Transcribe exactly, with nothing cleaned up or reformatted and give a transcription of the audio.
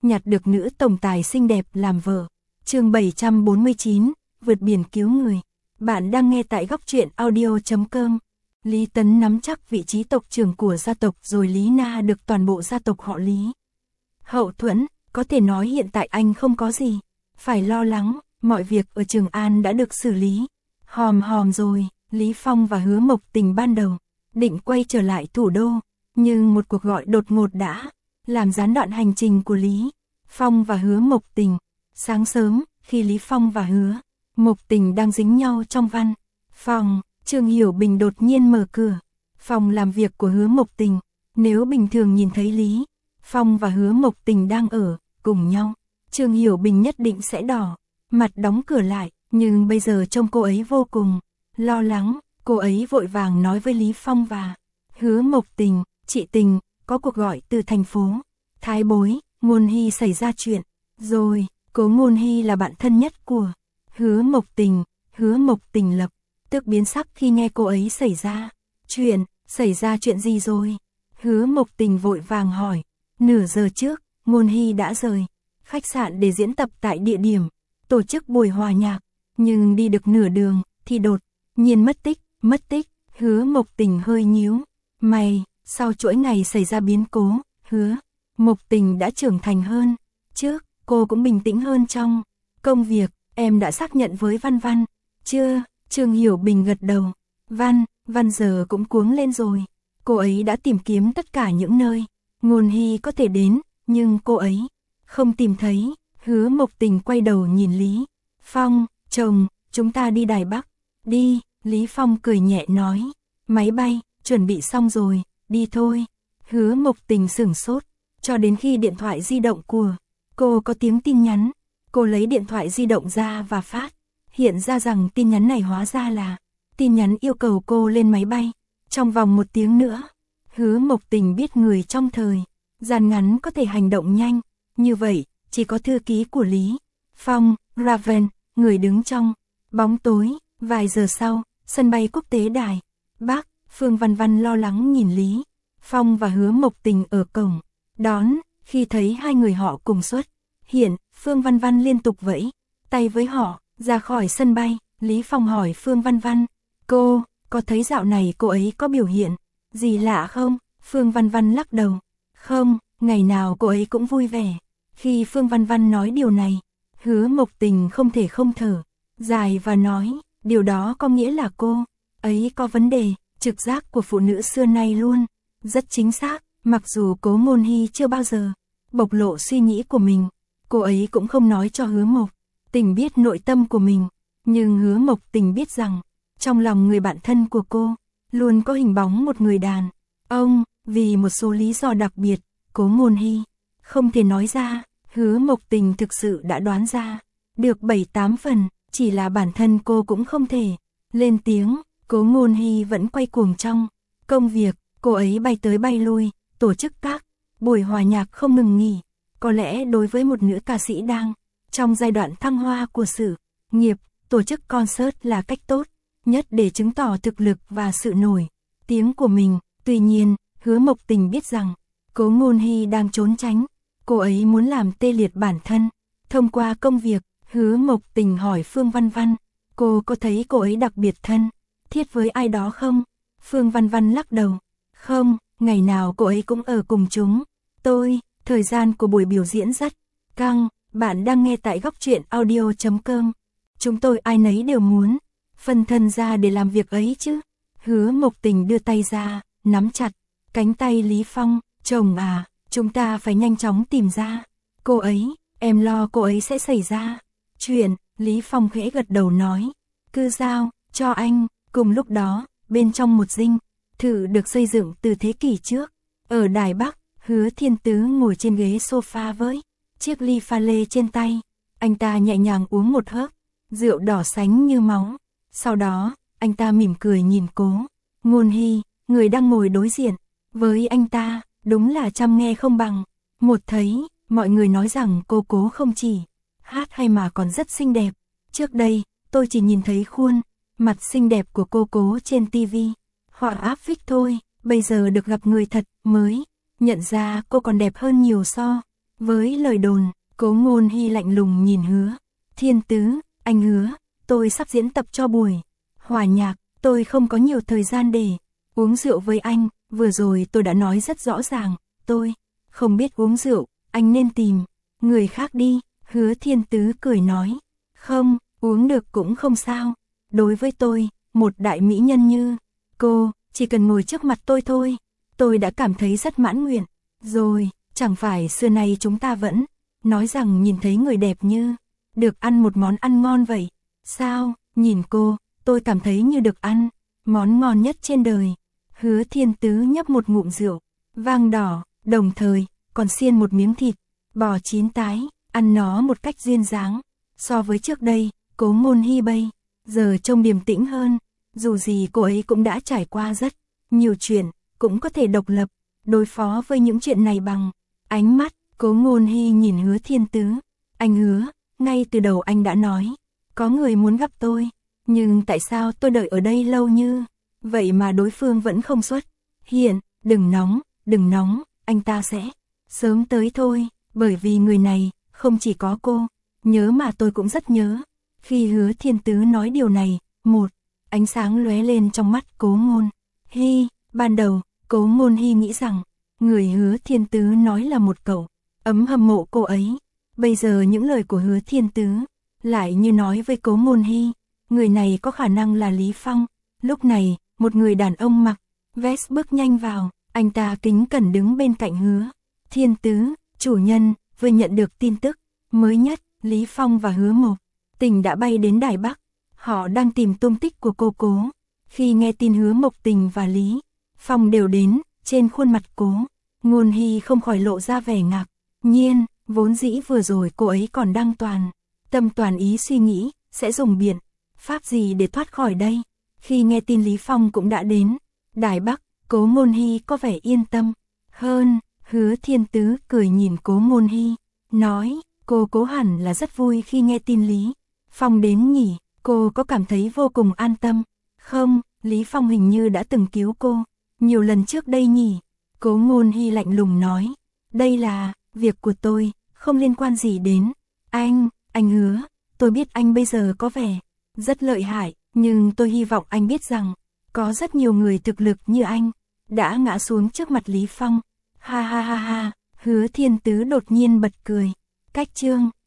nhặt được nữ tổng tài xinh đẹp làm vợ. Chương bảy trăm bốn mươi chín, vượt biển cứu người. Bạn đang nghe tại góc truyện audio chấm com. Lý Tấn nắm chắc vị trí tộc trưởng của gia tộc rồi Lý Na được toàn bộ gia tộc họ Lý hậu thuẫn, có thể nói hiện tại anh không có gì phải lo lắng, mọi việc ở Trường An đã được xử lý. Hòm hòm rồi, Lý Phong và Hứa Mộc Tình ban đầu định quay trở lại thủ đô, nhưng một cuộc gọi đột ngột đã làm gián đoạn hành trình của Lý Phong và Hứa Mộc Tình. Sáng sớm, khi Lý Phong và Hứa Mộc Tình đang dính nhau trong văn phòng, Trương Hiểu Bình đột nhiên mở cửa phòng làm việc của Hứa Mộc Tình. Nếu bình thường nhìn thấy Lý Phong và Hứa Mộc Tình đang ở cùng nhau, Trương Hiểu Bình nhất định sẽ đỏ mặt đóng cửa lại, nhưng bây giờ trông cô ấy vô cùng lo lắng. Cô ấy vội vàng nói với Lý Phong và Hứa Mộc Tình, chị Tình, có cuộc gọi từ thành phố Thái Bối, Ngôn Hy xảy ra chuyện rồi. Cố Ngôn Hy là bạn thân nhất của Hứa Mộc Tình. Hứa Mộc Tình lập tức biến sắc khi nghe cô ấy xảy ra chuyện. Xảy ra chuyện gì rồi? Hứa Mộc Tình vội vàng hỏi. Nửa giờ trước, Ngôn Hy đã rời khách sạn để diễn tập tại địa điểm tổ chức buổi hòa nhạc, nhưng đi được nửa đường thì đột nhiên mất tích. Mất tích? Hứa Mộc Tình hơi nhíu mày. Sau chuỗi ngày xảy ra biến cố, Hứa Mộc Tình đã trưởng thành hơn. Trước, cô cũng bình tĩnh hơn trong công việc. Em đã xác nhận với Văn Văn chưa? Trương Hiểu Bình gật đầu. Văn, Văn giờ cũng cuống lên rồi. Cô ấy đã tìm kiếm tất cả những nơi Ngôn Hy có thể đến, nhưng cô ấy không tìm thấy. Hứa Mộc Tình quay đầu nhìn Lý Phong. Chồng, chúng ta đi Đài Bắc. Đi. Lý Phong cười nhẹ nói. Máy bay, chuẩn bị xong rồi, đi thôi. Hứa Mộc Tình sửng sốt, cho đến khi điện thoại di động của cô có tiếng tin nhắn. Cô lấy điện thoại di động ra và phát hiện ra rằng tin nhắn này hóa ra là tin nhắn yêu cầu cô lên máy bay trong vòng một tiếng nữa. Hứa Mộc Tình biết người trong thời gian ngắn có thể hành động nhanh như vậy chỉ có thư ký của Lý Phong, Raven, người đứng trong bóng tối. Vài giờ sau, sân bay quốc tế Đài Bắc, Phương Văn Văn lo lắng nhìn Lý Phong và Hứa Mộc Tình ở cổng đón. Khi thấy hai người họ cùng xuất hiện, Phương Văn Văn liên tục vẫy tay với họ ra khỏi sân bay. Lý Phong hỏi Phương Văn Văn, cô có thấy dạo này cô ấy có biểu hiện gì lạ không? Phương Văn Văn lắc đầu. Không, ngày nào cô ấy cũng vui vẻ. Khi Phương Văn Văn nói điều này, Hứa Mộc Tình không thể không thở dài và nói, điều đó có nghĩa là cô ấy có vấn đề. Trực giác của phụ nữ xưa nay luôn rất chính xác. Mặc dù Cố Ngôn Hy chưa bao giờ bộc lộ suy nghĩ của mình, cô ấy cũng không nói cho Hứa Mộc Tình biết nội tâm của mình, nhưng Hứa Mộc Tình biết rằng trong lòng người bạn thân của cô luôn có hình bóng một người đàn ông. Vì một số lý do đặc biệt, Cố Ngôn Hy không thể nói ra. Hứa Mộc Tình thực sự đã đoán ra được bảy tám phần, chỉ là bản thân cô cũng không thể lên tiếng. Cố Ngôn Hy vẫn quay cuồng trong công việc, cô ấy bay tới bay lui, tổ chức các buổi hòa nhạc không ngừng nghỉ. Có lẽ đối với một nữ ca sĩ đang trong giai đoạn thăng hoa của sự nghiệp, tổ chức concert là cách tốt nhất để chứng tỏ thực lực và sự nổi tiếng của mình. Tuy nhiên, Hứa Mộc Tình biết rằng Cố Ngôn Hy đang trốn tránh, cô ấy muốn làm tê liệt bản thân thông qua công việc. Hứa Mộc Tình hỏi Phương Văn Văn, cô có thấy cô ấy đặc biệt thân thiết với ai đó không? Phương Văn Văn lắc đầu. Không, ngày nào cô ấy cũng ở cùng chúng tôi. Thời gian của buổi biểu diễn rất căng. Bạn đang nghe tại góc truyện audio chấm com. Chúng tôi ai nấy đều muốn phân thân ra để làm việc ấy chứ. Hứa Mộc Tình đưa tay ra, nắm chặt cánh tay Lý Phong. Chồng à, chúng ta phải nhanh chóng tìm ra cô ấy. Em lo cô ấy sẽ xảy ra chuyện. Lý Phong khẽ gật đầu nói, cứ giao cho anh. Cùng lúc đó, bên trong một dinh thự được xây dựng từ thế kỷ trước ở Đài Bắc, Hứa Thiên Tứ ngồi trên ghế sofa với chiếc ly pha lê trên tay. Anh ta nhẹ nhàng uống một hớp rượu đỏ sánh như máu. Sau đó, anh ta mỉm cười nhìn Cố Ngôn Hy, người đang ngồi đối diện với anh ta. Đúng là chăm nghe không bằng một thấy. Mọi người nói rằng cô Cố không chỉ hát hay mà còn rất xinh đẹp. Trước đây, tôi chỉ nhìn thấy khuôn mặt xinh đẹp của cô Cố trên tivi hoặc áp phích thôi. Bây giờ được gặp người thật mới nhận ra cô còn đẹp hơn nhiều so Với lời đồn, Cố Ngôn Hy lạnh lùng nhìn Hứa Thiên Tứ, anh Hứa, tôi sắp diễn tập cho buổi hòa nhạc, tôi không có nhiều thời gian để uống rượu với anh, vừa rồi tôi đã nói rất rõ ràng, tôi không biết uống rượu, anh nên tìm người khác đi. Hứa Thiên Tứ cười nói, không, uống được cũng không sao, đối với tôi, một đại mỹ nhân như cô, chỉ cần ngồi trước mặt tôi thôi, tôi đã cảm thấy rất mãn nguyện, rồi, chẳng phải xưa nay chúng ta vẫn nói rằng nhìn thấy người đẹp như được ăn một món ăn ngon vậy, sao, nhìn cô, tôi cảm thấy như được ăn món ngon nhất trên đời. Hứa Thiên Tứ nhấp một ngụm rượu vang đỏ, đồng thời còn xiên một miếng thịt bò chín tái, ăn nó một cách duyên dáng. So với trước đây, Cố Ngôn Hy bây giờ trông điềm tĩnh hơn, dù gì cô ấy cũng đã trải qua rất nhiều chuyện, cũng có thể độc lập đối phó với những chuyện này bằng ánh mắt. Cố Ngôn Hy nhìn Hứa Thiên Tứ, anh Hứa, ngay từ đầu anh đã nói có người muốn gặp tôi, nhưng tại sao tôi đợi ở đây lâu như vậy mà đối phương vẫn không xuất hiện? Đừng nóng, đừng nóng, anh ta sẽ sớm tới thôi, bởi vì người này không chỉ có cô nhớ mà tôi cũng rất nhớ. Khi Hứa Thiên Tứ nói điều này, một ánh sáng lóe lên trong mắt Cố Ngôn Hy. Ban đầu, Cố Ngôn Hy nghĩ rằng người Hứa Thiên Tứ nói là một cậu ấm hâm mộ cô ấy. Bây giờ những lời của Hứa Thiên Tứ lại như nói với Cố Ngôn Hy, người này có khả năng là Lý Phong. Lúc này, một người đàn ông mặc vest bước nhanh vào, anh ta kính cẩn đứng bên cạnh Hứa Thiên Tứ. Chủ nhân, vừa nhận được tin tức mới nhất, Lý Phong và Hứa Mộc Tình đã bay đến Đài Bắc, họ đang tìm tung tích của cô Cố. Khi nghe tin Hứa Mộc Tình và Lý Phong đều đến, trên khuôn mặt Cố Ngôn Hy không khỏi lộ ra vẻ ngạc nhiên, vốn dĩ vừa rồi cô ấy còn đang toàn tâm toàn ý suy nghĩ sẽ dùng biện pháp gì để thoát khỏi đây. Khi nghe tin Lý Phong cũng đã đến Đài Bắc, Cố Ngôn Hy có vẻ yên tâm hơn. Hứa Thiên Tứ cười nhìn Cố Ngôn Hy, nói, cô Cố hẳn là rất vui khi nghe tin Lý Phong đến nhỉ, cô có cảm thấy vô cùng an tâm không? Lý Phong hình như đã từng cứu cô nhiều lần trước đây nhỉ? Cố Ngôn Hy lạnh lùng nói, đây là việc của tôi, không liên quan gì đến anh. Anh Hứa, tôi biết anh bây giờ có vẻ rất lợi hại, nhưng tôi hy vọng anh biết rằng có rất nhiều người thực lực như anh đã ngã xuống trước mặt Lý Phong. Ha ha ha ha. Hứa Thiên Tứ đột nhiên bật cười. Cách chương